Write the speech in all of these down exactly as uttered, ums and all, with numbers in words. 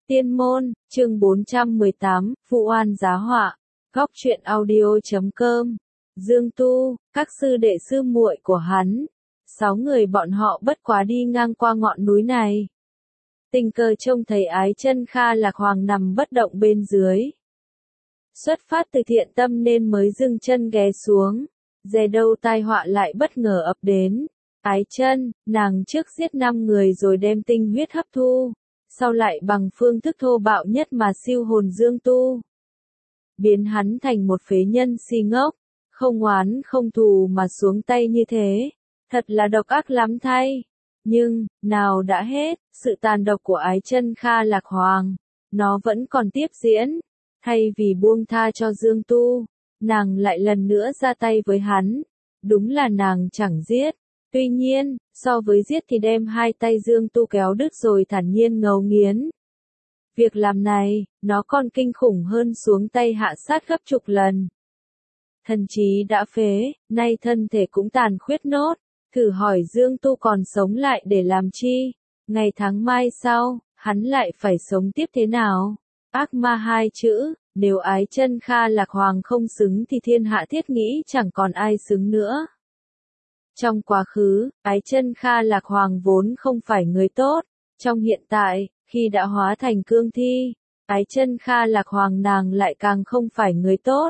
Tiên môn, chương bốn trăm mười tám, Vụ oan giá họa, góc truyện audio chấm com. Dương Tu, các sư đệ sư muội của hắn, sáu người bọn họ bất quá đi ngang qua ngọn núi này. Tình cờ trông thấy Ái Chân Kha Lạc Hoàng nằm bất động bên dưới. Xuất phát từ thiện tâm nên mới dừng chân ghé xuống, dè đâu tai họa lại bất ngờ ập đến. Ái Chân, nàng trước giết năm người rồi đem tinh huyết hấp thu, sau lại bằng phương thức thô bạo nhất mà siêu hồn Dương Tu, biến hắn thành một phế nhân si ngốc, không oán không thù mà xuống tay như thế, thật là độc ác lắm thay. Nhưng, nào đã hết, sự tàn độc của Ái Chân Kha Lạc Hoàng, nó vẫn còn tiếp diễn. Thay vì buông tha cho Dương Tu, nàng lại lần nữa ra tay với hắn. Đúng là nàng chẳng giết. Tuy nhiên, so với giết thì đem hai tay Dương Tu kéo đứt rồi thản nhiên ngấu nghiến. Việc làm này, nó còn kinh khủng hơn xuống tay hạ sát gấp chục lần. Thần trí đã phế, nay thân thể cũng tàn khuyết nốt. Thử hỏi Dương Tu còn sống lại để làm chi? Ngày tháng mai sau, hắn lại phải sống tiếp thế nào? Ác ma hai chữ, nếu Ái Chân Kha Lạc Hoàng không xứng thì thiên hạ thiết nghĩ chẳng còn ai xứng nữa. Trong quá khứ, Ái Chân Kha Lạc Hoàng vốn không phải người tốt. Trong hiện tại, khi đã hóa thành cương thi, Ái Chân Kha Lạc Hoàng nàng lại càng không phải người tốt.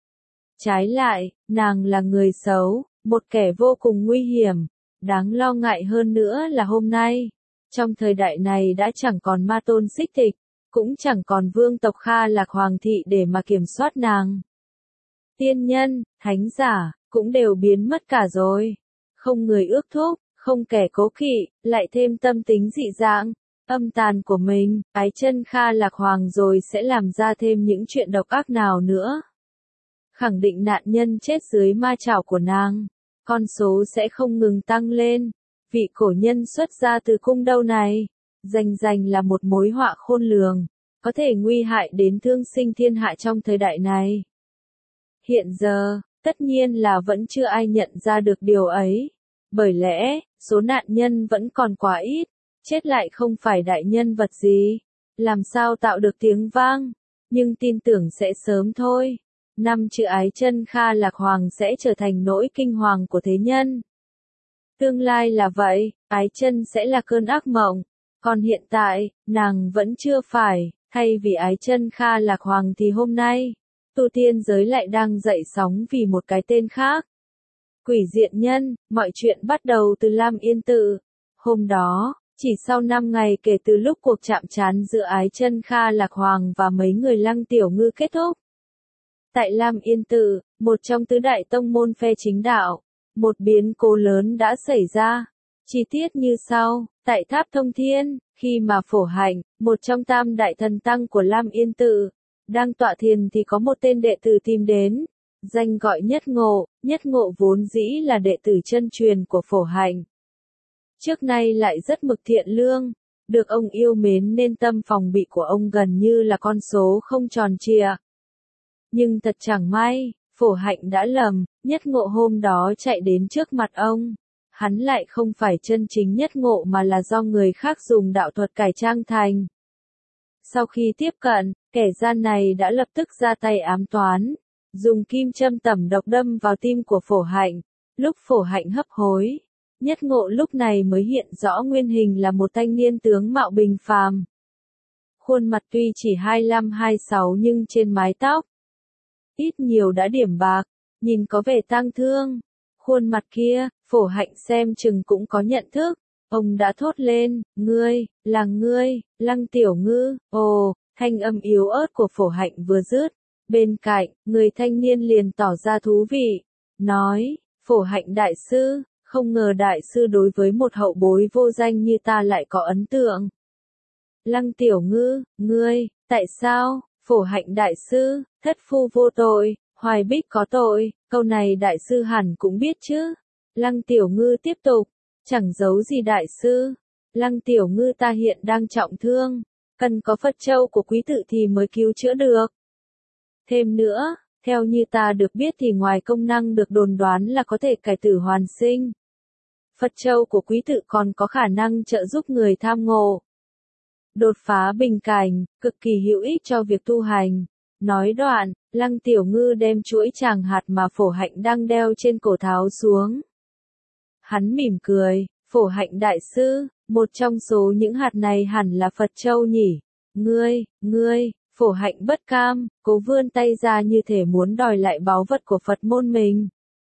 Trái lại, nàng là người xấu, một kẻ vô cùng nguy hiểm. Đáng lo ngại hơn nữa là hôm nay, trong thời đại này đã chẳng còn ma tôn Xích Tịch, cũng chẳng còn vương tộc Kha Lạc Hoàng thị để mà kiểm soát nàng. Tiên nhân, thánh giả, cũng đều biến mất cả rồi. Không người ước thúc, không kẻ cố kỵ, lại thêm tâm tính dị dạng, âm tàn của mình, Ái Chân Kha Lạc Hoàng rồi sẽ làm ra thêm những chuyện độc ác nào nữa. Khẳng định nạn nhân chết dưới ma chảo của nàng, con số sẽ không ngừng tăng lên. Vị cổ nhân xuất ra từ cung đâu này, rành rành là một mối họa khôn lường, có thể nguy hại đến thương sinh thiên hạ trong thời đại này. Hiện giờ, tất nhiên là vẫn chưa ai nhận ra được điều ấy. Bởi lẽ, số nạn nhân vẫn còn quá ít, chết lại không phải đại nhân vật gì, làm sao tạo được tiếng vang, nhưng tin tưởng sẽ sớm thôi. Năm chữ Ái Chân Kha Lạc Hoàng sẽ trở thành nỗi kinh hoàng của thế nhân. Tương lai là vậy, Ái Chân sẽ là cơn ác mộng, còn hiện tại, nàng vẫn chưa phải, thay vì Ái Chân Kha Lạc Hoàng thì hôm nay, tu tiên giới lại đang dậy sóng vì một cái tên khác. Quỷ diện nhân, mọi chuyện bắt đầu từ Lam Yên Tự. Hôm đó, chỉ sau năm ngày kể từ lúc cuộc chạm trán giữa Ái Chân Kha Lạc Hoàng và mấy người Lăng Tiểu Ngư kết thúc. Tại Lam Yên Tự, một trong tứ đại tông môn phe chính đạo, một biến cố lớn đã xảy ra. Chi tiết như sau, tại Tháp Thông Thiên, khi mà Phổ Hạnh, một trong tam đại thần tăng của Lam Yên Tự, đang tọa thiền thì có một tên đệ tử tìm đến. Danh gọi Nhất Ngộ, Nhất Ngộ vốn dĩ là đệ tử chân truyền của Phổ Hạnh. Trước nay lại rất mực thiện lương, được ông yêu mến nên tâm phòng bị của ông gần như là con số không tròn trịa. Nhưng thật chẳng may, Phổ Hạnh đã lầm, Nhất Ngộ hôm đó chạy đến trước mặt ông. Hắn lại không phải chân chính Nhất Ngộ mà là do người khác dùng đạo thuật cải trang thành. Sau khi tiếp cận, kẻ gian này đã lập tức ra tay ám toán, dùng kim châm tẩm độc đâm vào tim của Phổ Hạnh. Lúc Phổ Hạnh hấp hối, Nhất Ngộ lúc này mới hiện rõ nguyên hình là một thanh niên tướng mạo bình phàm. Khuôn mặt tuy chỉ hai mươi lăm hai mươi sáu nhưng trên mái tóc, ít nhiều đã điểm bạc, nhìn có vẻ tang thương. Khuôn mặt kia, Phổ Hạnh xem chừng cũng có nhận thức. Ông đã thốt lên, ngươi, là ngươi, Lăng Tiểu Ngư. Ồ, thanh âm yếu ớt của Phổ Hạnh vừa dứt. Bên cạnh, người thanh niên liền tỏ ra thú vị. Nói, Phổ Hạnh đại sư, không ngờ đại sư đối với một hậu bối vô danh như ta lại có ấn tượng. Lăng Tiểu Ngư, ngươi, tại sao? Phổ Hạnh đại sư, thất phu vô tội, Hoài Bích có tội, câu này đại sư hẳn cũng biết chứ. Lăng Tiểu Ngư tiếp tục, chẳng giấu gì đại sư. Lăng Tiểu Ngư ta hiện đang trọng thương, cần có Phật Châu của quý tự thì mới cứu chữa được. Thêm nữa, theo như ta được biết thì ngoài công năng được đồn đoán là có thể cải tử hoàn sinh, Phật Châu của quý tự còn có khả năng trợ giúp người tham ngộ. đột phá bình cảnh, cực kỳ hữu ích cho việc tu hành. Nói đoạn, Lăng Tiểu Ngư đem chuỗi tràng hạt mà Phổ Hạnh đang đeo trên cổ tháo xuống. Hắn mỉm cười, Phổ Hạnh đại sư, một trong số những hạt này hẳn là Phật Châu nhỉ. Ngươi, ngươi, Phổ Hạnh bất cam, cố vươn tay ra như thể muốn đòi lại báu vật của Phật môn mình.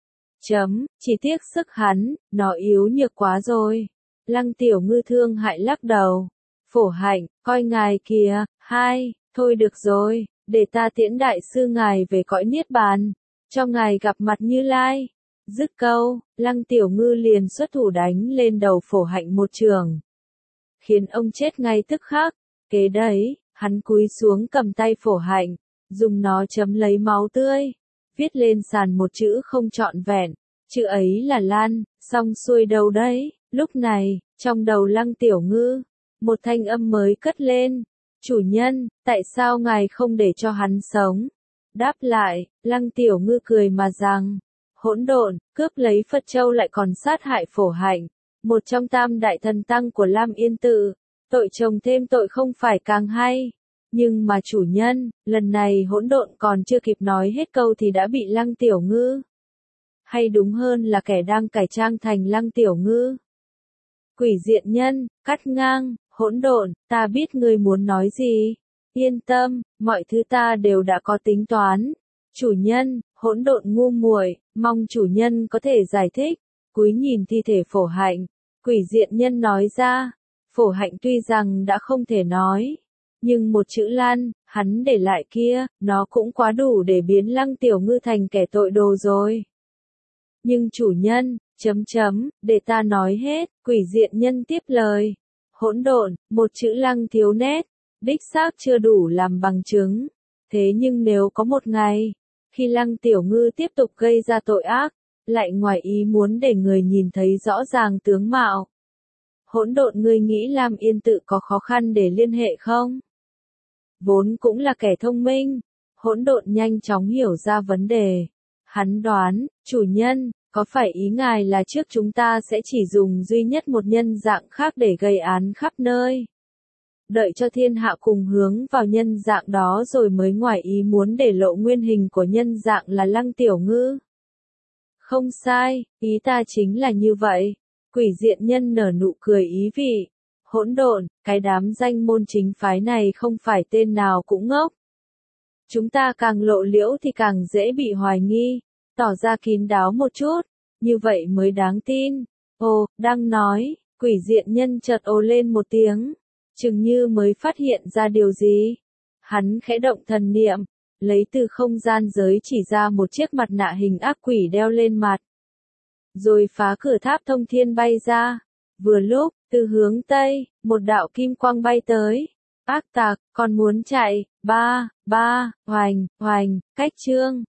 Chấm, chỉ tiếc sức hắn, nó yếu nhược quá rồi. Lăng Tiểu Ngư thương hại lắc đầu. Phổ Hạnh, coi ngài kìa, hai, thôi được rồi, để ta tiễn đại sư ngài về cõi niết bàn, cho ngài gặp mặt Như Lai. Dứt câu, Lăng Tiểu Ngư liền xuất thủ đánh lên đầu Phổ Hạnh một trường, khiến ông chết ngay tức khắc. Kế đấy, hắn cúi xuống cầm tay Phổ Hạnh, dùng nó chấm lấy máu tươi, viết lên sàn một chữ không trọn vẹn, chữ ấy là Lan, xong xuôi đâu đấy. Lúc này, trong đầu Lăng Tiểu Ngư, một thanh âm mới cất lên, chủ nhân, tại sao ngài không để cho hắn sống? Đáp lại, Lăng Tiểu Ngư cười mà rằng, hỗn độn, cướp lấy Phật Châu lại còn sát hại Phổ Hạnh, một trong tam đại thần tăng của Lam Yên Tự, tội chồng thêm tội không phải càng hay. Nhưng mà chủ nhân, lần này hỗn độn còn chưa kịp nói hết câu thì đã bị Lăng Tiểu Ngư, hay đúng hơn là kẻ đang cải trang thành Lăng Tiểu Ngư, quỷ diện nhân, cắt ngang. Hỗn độn, ta biết ngươi muốn nói gì. Yên tâm, mọi thứ ta đều đã có tính toán. Chủ nhân, hỗn độn ngu muội, mong chủ nhân có thể giải thích. Cúi nhìn thi thể Phổ Hạnh, quỷ diện nhân nói ra. Phổ Hạnh tuy rằng đã không thể nói, nhưng một chữ Lan, hắn để lại kia, nó cũng quá đủ để biến Lăng Tiểu Ngư thành kẻ tội đồ rồi. Nhưng chủ nhân, chấm chấm, để ta nói hết, quỷ diện nhân tiếp lời. Hỗn độn, một chữ Lăng thiếu nét, đích xác chưa đủ làm bằng chứng. Thế nhưng nếu có một ngày, khi Lăng Tiểu Ngư tiếp tục gây ra tội ác, lại ngoài ý muốn để người nhìn thấy rõ ràng tướng mạo. Hỗn độn, ngươi nghĩ Lam Yên Tự có khó khăn để liên hệ không? Vốn cũng là kẻ thông minh, hỗn độn nhanh chóng hiểu ra vấn đề. Hắn đoán, chủ nhân, có phải ý ngài là trước chúng ta sẽ chỉ dùng duy nhất một nhân dạng khác để gây án khắp nơi? Đợi cho thiên hạ cùng hướng vào nhân dạng đó rồi mới ngoài ý muốn để lộ nguyên hình của nhân dạng là Lăng Tiểu Ngư. Không sai, ý ta chính là như vậy. Quỷ diện nhân nở nụ cười ý vị. Hỗn độn, cái đám danh môn chính phái này không phải tên nào cũng ngốc. Chúng ta càng lộ liễu thì càng dễ bị hoài nghi. Tỏ ra kín đáo một chút, như vậy mới đáng tin. Ồ, đang nói, quỷ diện nhân chợt ồ lên một tiếng, chừng như mới phát hiện ra điều gì. Hắn khẽ động thần niệm, lấy từ không gian giới chỉ ra một chiếc mặt nạ hình ác quỷ đeo lên mặt. Rồi phá cửa tháp thông thiên bay ra. Vừa lúc, từ hướng Tây, một đạo kim quang bay tới. Ác tặc, còn muốn chạy, ba, ba, hoành, hoành, cách chương.